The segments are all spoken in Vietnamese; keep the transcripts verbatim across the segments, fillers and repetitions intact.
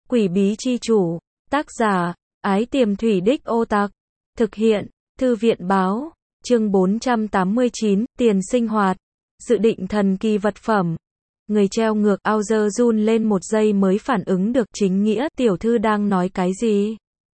Quỷ bí chi chủ. Tác giả, Ái Tiềm Thủy Đích Ô Tặc. Thực hiện, Thư viện báo. Chương bốn trăm tám mươi chín, tiền sinh hoạt. Dự định thần kỳ vật phẩm. Người treo ngược Auger run lên một giây mới phản ứng được chính nghĩa tiểu thư đang nói cái gì.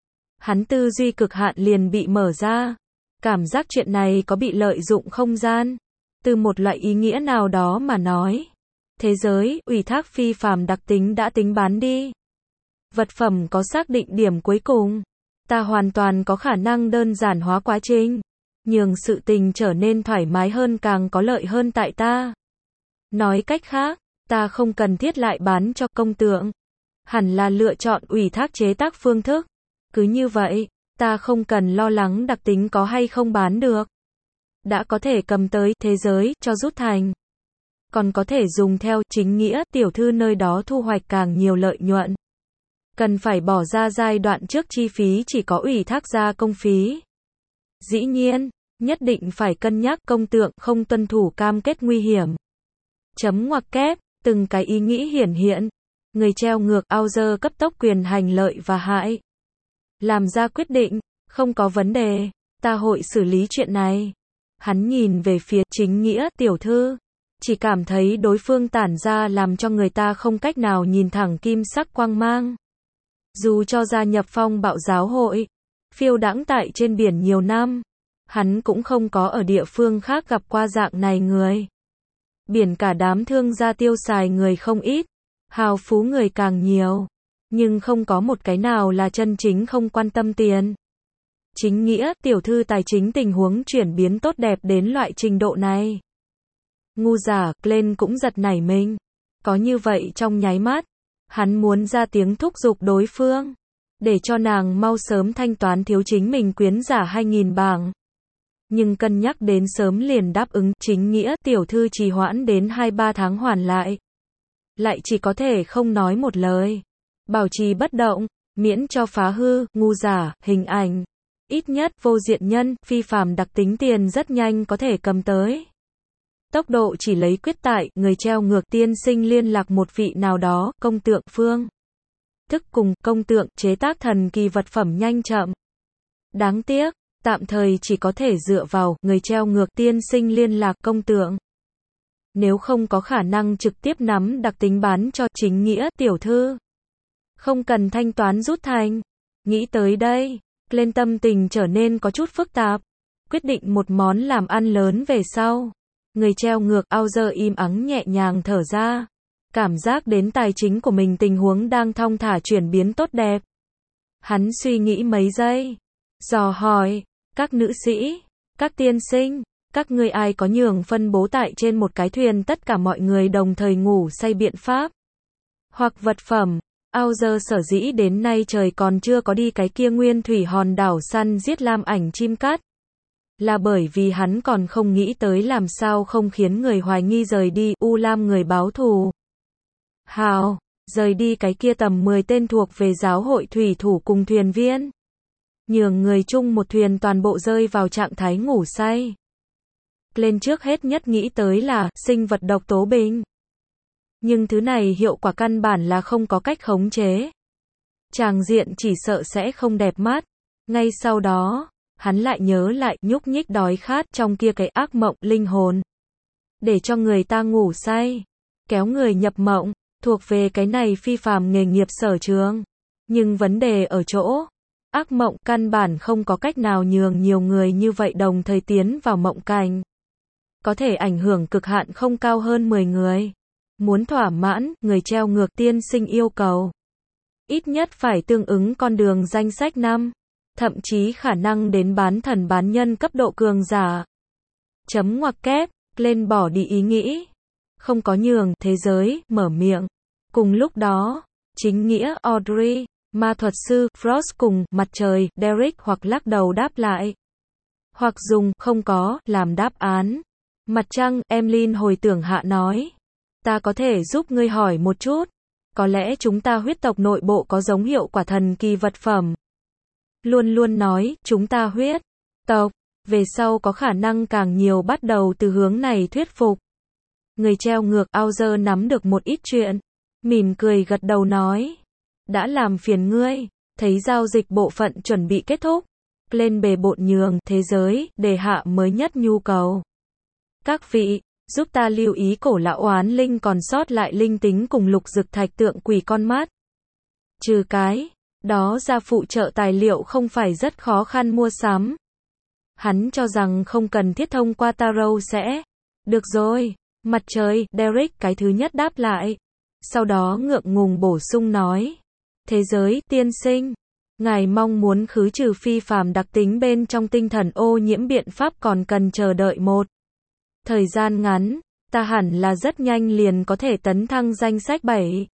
Hắn tư duy cực hạn liền bị mở ra. Cảm giác chuyện này có bị lợi dụng không gian. Từ một loại ý nghĩa nào đó mà nói. Thế giới, ủy thác phi phàm đặc tính đã tính bán đi. Vật phẩm có xác định điểm cuối cùng. Ta hoàn toàn có khả năng đơn giản hóa quá trình. Nhường sự tình trở nên thoải mái hơn càng có lợi hơn tại ta. Nói cách khác, ta không cần thiết lại bán cho công tượng. Hẳn là lựa chọn ủy thác chế tác phương thức. Cứ như vậy, ta không cần lo lắng đặc tính có hay không bán được. Đã có thể cầm tới thế giới cho rút thành. Còn có thể dùng theo chính nghĩa tiểu thư nơi đó thu hoạch càng nhiều lợi nhuận. Cần phải bỏ ra giai đoạn trước chi phí chỉ có ủy thác gia công phí. Dĩ nhiên, nhất định phải cân nhắc công tượng không tuân thủ cam kết nguy hiểm. Chấm ngoặc kép, từng cái ý nghĩ hiển hiện. Người treo ngược Auger cấp tốc quyền hành lợi và hại. Làm ra quyết định, không có vấn đề, ta hội xử lý chuyện này. Hắn nhìn về phía chính nghĩa tiểu thư. Chỉ cảm thấy đối phương tản ra làm cho người ta không cách nào nhìn thẳng kim sắc quang mang. Dù cho gia nhập phong bạo giáo hội, phiêu đãng tại trên biển nhiều năm, hắn cũng không có ở địa phương khác gặp qua dạng này người. Biển cả đám thương gia tiêu xài người không ít, hào phú người càng nhiều, nhưng không có một cái nào là chân chính không quan tâm tiền. Chính nghĩa tiểu thư tài chính tình huống chuyển biến tốt đẹp đến loại trình độ này. Ngu giả, Glenn cũng giật nảy mình. Có như vậy trong nháy mắt, hắn muốn ra tiếng thúc giục đối phương, để cho nàng mau sớm thanh toán thiếu chính mình quyến giả hai nghìn bảng. Nhưng cân nhắc đến sớm liền đáp ứng, chính nghĩa tiểu thư trì hoãn đến hai ba tháng hoàn lại. Lại chỉ có thể không nói một lời. Bảo trì bất động, miễn cho phá hư, ngu giả, hình ảnh. Ít nhất vô diện nhân, phi phàm đặc tính tiền rất nhanh có thể cầm tới. Tốc độ chỉ lấy quyết tại, người treo ngược tiên sinh liên lạc một vị nào đó, công tượng phương. Thức cùng, công tượng, chế tác thần kỳ vật phẩm nhanh chậm. Đáng tiếc, tạm thời chỉ có thể dựa vào, người treo ngược tiên sinh liên lạc công tượng. Nếu không có khả năng trực tiếp nắm đặc tính bán cho chính nghĩa tiểu thư. Không cần thanh toán rút thành. Nghĩ tới đây, lên tâm tình trở nên có chút phức tạp. Quyết định một món làm ăn lớn về sau. Người treo ngược Auger im ắng nhẹ nhàng thở ra. Cảm giác đến tài chính của mình tình huống đang thong thả chuyển biến tốt đẹp. Hắn suy nghĩ mấy giây. Dò hỏi, các nữ sĩ, các tiên sinh, các ngươi ai có nhường phân bố tại trên một cái thuyền tất cả mọi người đồng thời ngủ say biện pháp. Hoặc vật phẩm. Auger sở dĩ đến nay trời còn chưa có đi cái kia nguyên thủy hòn đảo săn giết lam ảnh chim cát. Là bởi vì hắn còn không nghĩ tới làm sao không khiến người hoài nghi rời đi, U Lam người báo thù. Hào, rời đi cái kia tầm mười tên thuộc về giáo hội thủy thủ cùng thuyền viên. Nhường người chung một thuyền toàn bộ rơi vào trạng thái ngủ say. Lên trước hết nhất nghĩ tới là, sinh vật độc tố bình. Nhưng thứ này hiệu quả căn bản là không có cách khống chế. Tràng diện chỉ sợ sẽ không đẹp mắt. Ngay sau đó, hắn lại nhớ lại nhúc nhích đói khát trong kia cái ác mộng linh hồn. Để cho người ta ngủ say, kéo người nhập mộng, thuộc về cái này phi phàm nghề nghiệp sở trường. Nhưng vấn đề ở chỗ, ác mộng căn bản không có cách nào nhường nhiều người như vậy đồng thời tiến vào mộng cảnh. Có thể ảnh hưởng cực hạn không cao hơn mười người. Muốn thỏa mãn, người treo ngược tiên sinh yêu cầu. Ít nhất phải tương ứng con đường danh sách năm. Thậm chí khả năng đến bán thần bán nhân cấp độ cường giả. Chấm ngoặc kép, lên bỏ đi ý nghĩ. Không có nhường, thế giới, mở miệng. Cùng lúc đó, chính nghĩa Audrey, ma thuật sư, Frost cùng, mặt trời, Derek hoặc lắc đầu đáp lại. Hoặc dùng, không có, làm đáp án. Mặt trăng, Emlyn hồi tưởng hạ nói. Ta có thể giúp ngươi hỏi một chút. Có lẽ chúng ta huyết tộc nội bộ có giống hiệu quả thần kỳ vật phẩm. Luôn luôn nói, chúng ta huyết tộc, về sau có khả năng càng nhiều bắt đầu từ hướng này thuyết phục. Người treo ngược Auger nắm được một ít chuyện, mỉm cười gật đầu nói. đã làm phiền ngươi. Thấy giao dịch bộ phận chuẩn bị kết thúc, lên bề bộn nhường thế giới, đề hạ mới nhất nhu cầu. Các vị, giúp ta lưu ý cổ lão oán linh còn sót lại linh tính cùng lục dực thạch tượng quỷ con mắt. Trừ cái đó ra phụ trợ tài liệu không phải rất khó khăn mua sắm. Hắn cho rằng không cần thiết thông qua tarot sẽ. Được rồi, mặt trời, Derek cái thứ nhất đáp lại. Sau đó ngượng ngùng bổ sung nói. Thế giới, tiên sinh. Ngài mong muốn khứ trừ phi phàm đặc tính bên trong tinh thần ô nhiễm biện pháp còn cần chờ đợi một thời gian ngắn, ta hẳn là rất nhanh liền có thể tấn thăng danh sách bảy.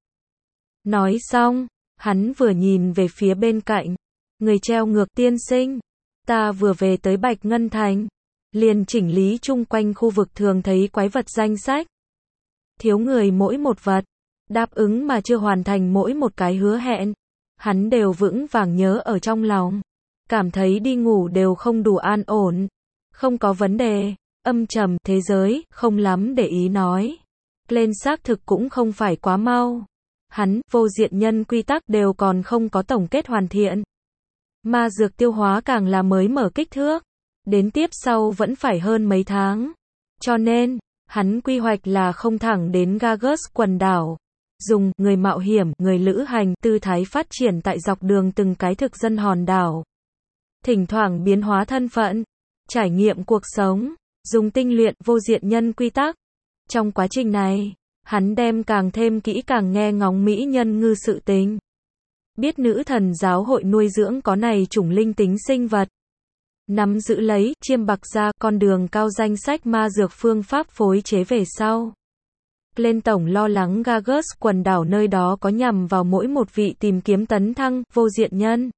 Nói xong, hắn vừa nhìn về phía bên cạnh. Người treo ngược tiên sinh. Ta vừa về tới Bạch Ngân Thành. Liền chỉnh lý chung quanh khu vực thường thấy quái vật danh sách. Thiếu người mỗi một vật. Đáp ứng mà chưa hoàn thành mỗi một cái hứa hẹn. Hắn đều vững vàng nhớ ở trong lòng. Cảm thấy đi ngủ đều không đủ an ổn. Không có vấn đề. Âm trầm thế giới, không lắm để ý nói. Lên xác thực cũng không phải quá mau. Hắn, vô diện nhân quy tắc đều còn không có tổng kết hoàn thiện. Ma dược tiêu hóa càng là mới mở kích thước. Đến tiếp sau vẫn phải hơn mấy tháng. Cho nên, hắn quy hoạch là không thẳng đến Gargus quần đảo. Dùng người mạo hiểm, người lữ hành tư thái phát triển tại dọc đường từng cái thực dân hòn đảo. Thỉnh thoảng biến hóa thân phận, trải nghiệm cuộc sống, dùng tinh luyện vô diện nhân quy tắc. Trong quá trình này, hắn đem càng thêm kỹ càng nghe ngóng mỹ nhân ngư sự tình. Biết nữ thần giáo hội nuôi dưỡng có này chủng linh tính sinh vật. Nắm giữ lấy, chiêm bạc ra, con đường cao danh sách ma dược phương pháp phối chế về sau. Lên tổng lo lắng Gargus quần đảo nơi đó có nhằm vào mỗi một vị tìm kiếm tấn thăng, vô diện nhân.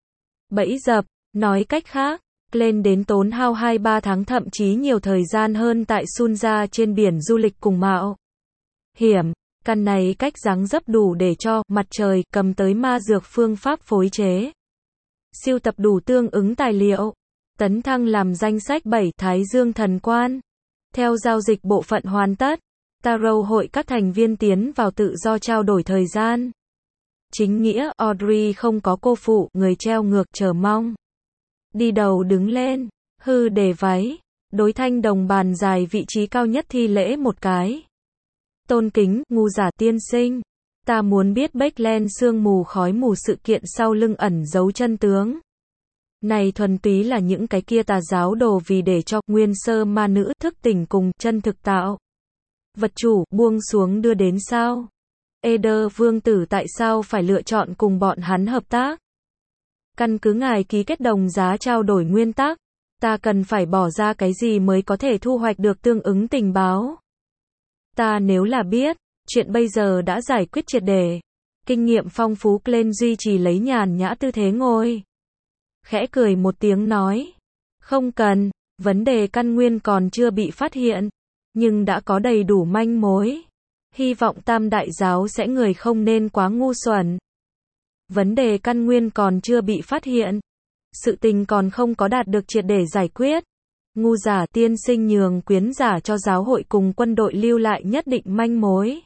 Bẫy dập, nói cách khác, lên đến tốn hao hai ba tháng thậm chí nhiều thời gian hơn tại Sunja trên biển du lịch cùng mạo hiểm. Căn này cách dáng dấp đủ để cho mặt trời cầm tới ma dược phương pháp phối chế. Siêu tập đủ tương ứng tài liệu. Tấn thăng làm danh sách bảy Thái Dương thần quan. Theo giao dịch bộ phận hoàn tất, Tarot hội các thành viên tiến vào tự do trao đổi thời gian. Chính nghĩa, Audrey không có cô phụ, người treo ngược chờ mong. Đi đầu đứng lên, hư để váy, đối thanh đồng bàn dài vị trí cao nhất thi lễ một cái. Tôn kính, ngu giả tiên sinh. Ta muốn biết Backland sương mù khói mù sự kiện sau lưng ẩn giấu chân tướng. Này thuần túy là những cái kia tà giáo đồ vì để cho nguyên sơ ma nữ thức tỉnh cùng chân thực tạo. Vật chủ buông xuống đưa đến sao? Eder vương tử tại sao phải lựa chọn cùng bọn hắn hợp tác? Căn cứ ngài ký kết đồng giá trao đổi nguyên tắc, ta cần phải bỏ ra cái gì mới có thể thu hoạch được tương ứng tình báo? Ta nếu là biết, chuyện bây giờ đã giải quyết triệt để. Kinh nghiệm phong phú Glenn duy trì lấy nhàn nhã tư thế ngồi. Khẽ cười một tiếng nói. Không cần, vấn đề căn nguyên còn chưa bị phát hiện. Nhưng đã có đầy đủ manh mối. Hy vọng Tam Đại Giáo sẽ người không nên quá ngu xuẩn. Vấn đề căn nguyên còn chưa bị phát hiện. Sự tình còn không có đạt được triệt để giải quyết. Ngu giả tiên sinh nhường quyến giả cho giáo hội cùng quân đội lưu lại nhất định manh mối.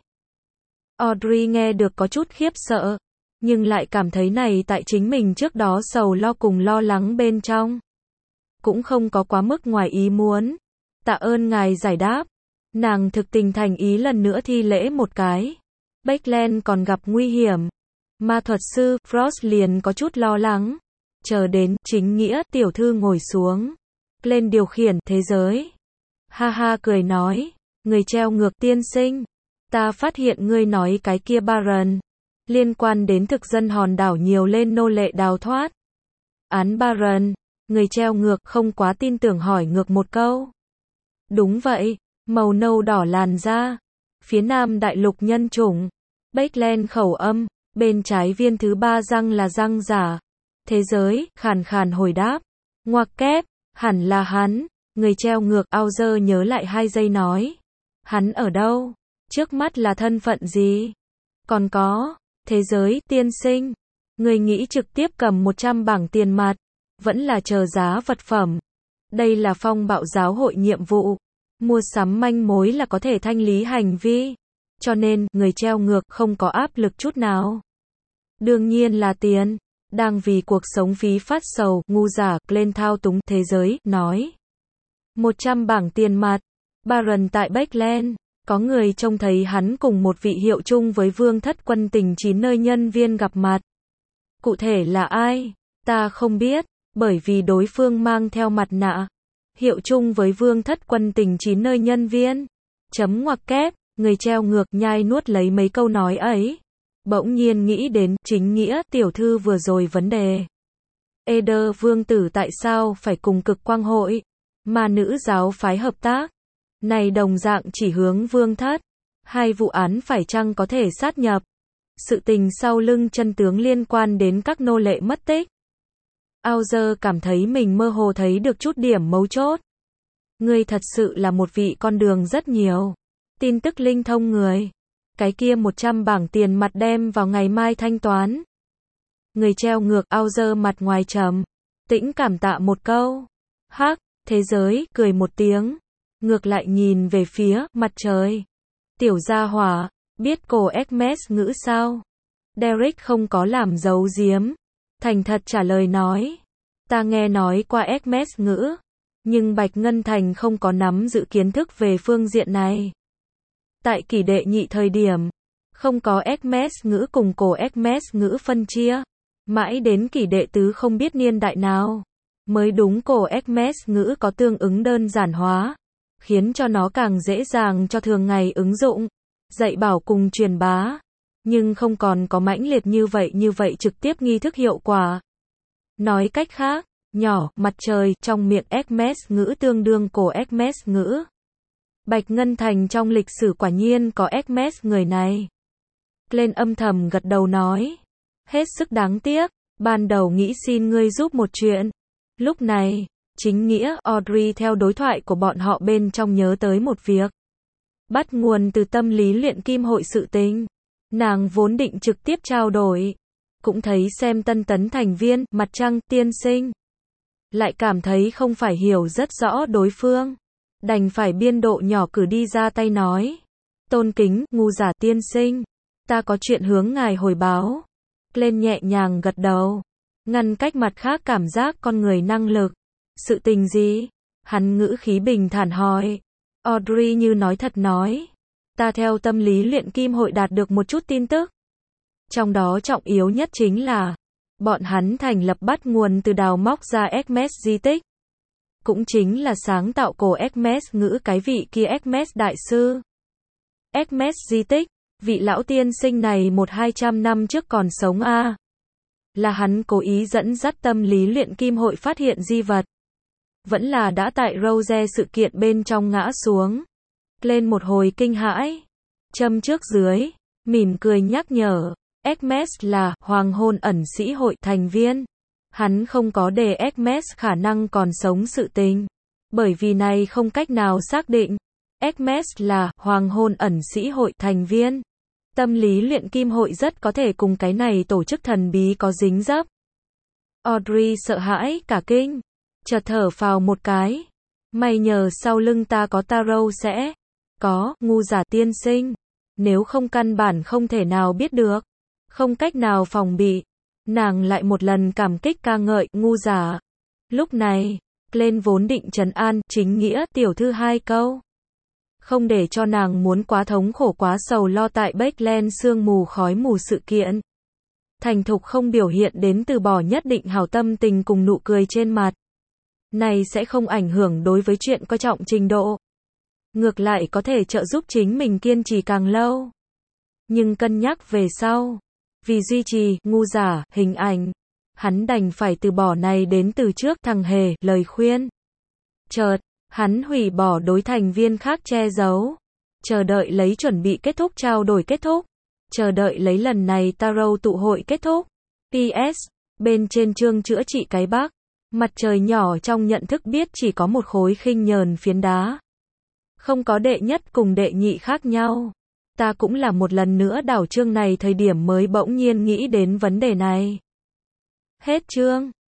Audrey nghe được có chút khiếp sợ. Nhưng lại cảm thấy này tại chính mình trước đó sầu lo cùng lo lắng bên trong. Cũng không có quá mức ngoài ý muốn. Tạ ơn ngài giải đáp. Nàng thực tình thành ý lần nữa thi lễ một cái. Backland còn gặp nguy hiểm. Ma thuật sư Frost liền có chút lo lắng. Chờ đến chính nghĩa tiểu thư ngồi xuống. Lên điều khiển thế giới. Ha ha cười nói. Người treo ngược tiên sinh. Ta phát hiện ngươi nói cái kia Baron. Liên quan đến thực dân hòn đảo nhiều lên nô lệ đào thoát. Án Baron. Người treo ngược không quá tin tưởng hỏi ngược một câu. Đúng vậy. Màu nâu đỏ làn da. Phía nam đại lục nhân chủng. Backland khẩu âm. Bên trái viên thứ ba răng là răng giả. Thế giới, khàn khàn hồi đáp. Ngoặc kép, hẳn là hắn. Người treo ngược Auger nhớ lại hai giây nói. Hắn ở đâu? Trước mắt là thân phận gì? Còn có, thế giới, tiên sinh. Người nghĩ trực tiếp cầm một trăm bảng tiền mặt. Vẫn là chờ giá vật phẩm. Đây là phong bạo giáo hội nhiệm vụ. Mua sắm manh mối là có thể thanh lý hành vi. Cho nên, người treo ngược không có áp lực chút nào. Đương nhiên là tiền. Đang vì cuộc sống phí phát sầu, ngu giả, lên thao túng thế giới, nói. một trăm bảng tiền mặt. Baron tại Backland. Có người trông thấy hắn cùng một vị hiệu chung với vương thất quân tình chín nơi nhân viên gặp mặt. Cụ thể là ai? Ta không biết, bởi vì đối phương mang theo mặt nạ. Hiệu chung với vương thất quân tình chín nơi nhân viên. Chấm ngoặc kép, người treo ngược nhai nuốt lấy mấy câu nói ấy. Bỗng nhiên nghĩ đến, chính nghĩa, tiểu thư vừa rồi vấn đề. Eder vương tử tại sao phải cùng cực quang hội, mà nữ giáo phái hợp tác? Này đồng dạng chỉ hướng vương thất. Hai vụ án phải chăng có thể sát nhập? Sự tình sau lưng chân tướng liên quan đến các nô lệ mất tích. Auger cảm thấy mình mơ hồ thấy được chút điểm mấu chốt. Ngươi thật sự là một vị con đường rất nhiều. Tin tức linh thông người. Cái kia một trăm bảng tiền mặt đem vào ngày mai thanh toán. Người treo ngược Auger mặt ngoài trầm. Tĩnh cảm tạ một câu. Hắc, thế giới, cười một tiếng. Ngược lại nhìn về phía mặt trời. Tiểu gia hỏa, biết cổ Hermes ngữ sao? Derek không có làm giấu giếm. Thành thật trả lời nói. Ta nghe nói qua Hermes ngữ. Nhưng Bạch Ngân Thành không có nắm giữ kiến thức về phương diện này. Tại kỷ đệ nhị thời điểm, không có Hermes ngữ cùng cổ Hermes ngữ phân chia. Mãi đến kỷ đệ tứ không biết niên đại nào. Mới đúng cổ Hermes ngữ có tương ứng đơn giản hóa. Khiến cho nó càng dễ dàng cho thường ngày ứng dụng. Dạy bảo cùng truyền bá. Nhưng không còn có mãnh liệt như vậy như vậy trực tiếp nghi thức hiệu quả. Nói cách khác, nhỏ, mặt trời, trong miệng Hermes ngữ tương đương cổ Hermes ngữ. Bạch Ngân Thành trong lịch sử quả nhiên có Hermes người này. Lên âm thầm gật đầu nói. Hết sức đáng tiếc, ban đầu nghĩ xin ngươi giúp một chuyện. Lúc này, chính nghĩa, Audrey theo đối thoại của bọn họ bên trong nhớ tới một việc. Bắt nguồn từ tâm lý luyện kim hội sự tình. Nàng vốn định trực tiếp trao đổi. Cũng thấy xem tân tấn thành viên, mặt trăng, tiên sinh. Lại cảm thấy không phải hiểu rất rõ đối phương. Đành phải biên độ nhỏ cử đi ra tay nói. Tôn kính, ngu giả tiên sinh. Ta có chuyện hướng ngài hồi báo. Lên nhẹ nhàng gật đầu. Ngăn cách mặt khác cảm giác con người năng lực. Sự tình gì? Hắn ngữ khí bình thản hỏi. Audrey như nói thật nói. Ta theo tâm lý luyện kim hội đạt được một chút tin tức. Trong đó trọng yếu nhất chính là bọn hắn thành lập bắt nguồn từ đào móc ra Hermes di tích. Cũng chính là sáng tạo cổ Hermes ngữ cái vị kia Hermes đại sư. Hermes di tích, vị lão tiên sinh này một hai trăm năm trước còn sống a à. Là hắn cố ý dẫn dắt tâm lý luyện kim hội phát hiện di vật. Vẫn là đã tại Rose sự kiện bên trong ngã xuống. Lên một hồi kinh hãi. Châm trước dưới, mỉm cười nhắc nhở. Hermes là hoàng hôn ẩn sĩ hội thành viên. Hắn không có đề Hermes khả năng còn sống sự tình. Bởi vì này không cách nào xác định. Hermes là hoàng hôn ẩn sĩ hội thành viên. Tâm lý luyện kim hội rất có thể cùng cái này tổ chức thần bí có dính dấp. Audrey sợ hãi cả kinh. Chợt thở phào một cái. May nhờ sau lưng ta có tarot sẽ có, ngu giả tiên sinh. Nếu không căn bản không thể nào biết được. Không cách nào phòng bị. Nàng lại một lần cảm kích ca ngợi, ngu giả. Lúc này, lên vốn định trấn an, chính nghĩa, tiểu thư hai câu. Không để cho nàng muốn quá thống khổ quá sầu lo tại Backland sương mù khói mù sự kiện. Thành thục không biểu hiện đến từ bỏ nhất định hảo tâm tình cùng nụ cười trên mặt. Này sẽ không ảnh hưởng đối với chuyện coi trọng trình độ. Ngược lại có thể trợ giúp chính mình kiên trì càng lâu. Nhưng cân nhắc về sau. Vì duy trì, ngu giả, hình ảnh. Hắn đành phải từ bỏ này đến từ trước thằng hề, lời khuyên. Chợt, hắn hủy bỏ đối thành viên khác che giấu. Chờ đợi lấy chuẩn bị kết thúc trao đổi kết thúc. Chờ đợi lấy lần này tarot tụ hội kết thúc. pê ét, bên trên chương chữa trị cái bác. Mặt trời nhỏ trong nhận thức biết chỉ có một khối khinh nhờn phiến đá. Không có đệ nhất cùng đệ nhị khác nhau. Ta cũng là một lần nữa đảo chương này thời điểm mới bỗng nhiên nghĩ đến vấn đề này. Hết chương.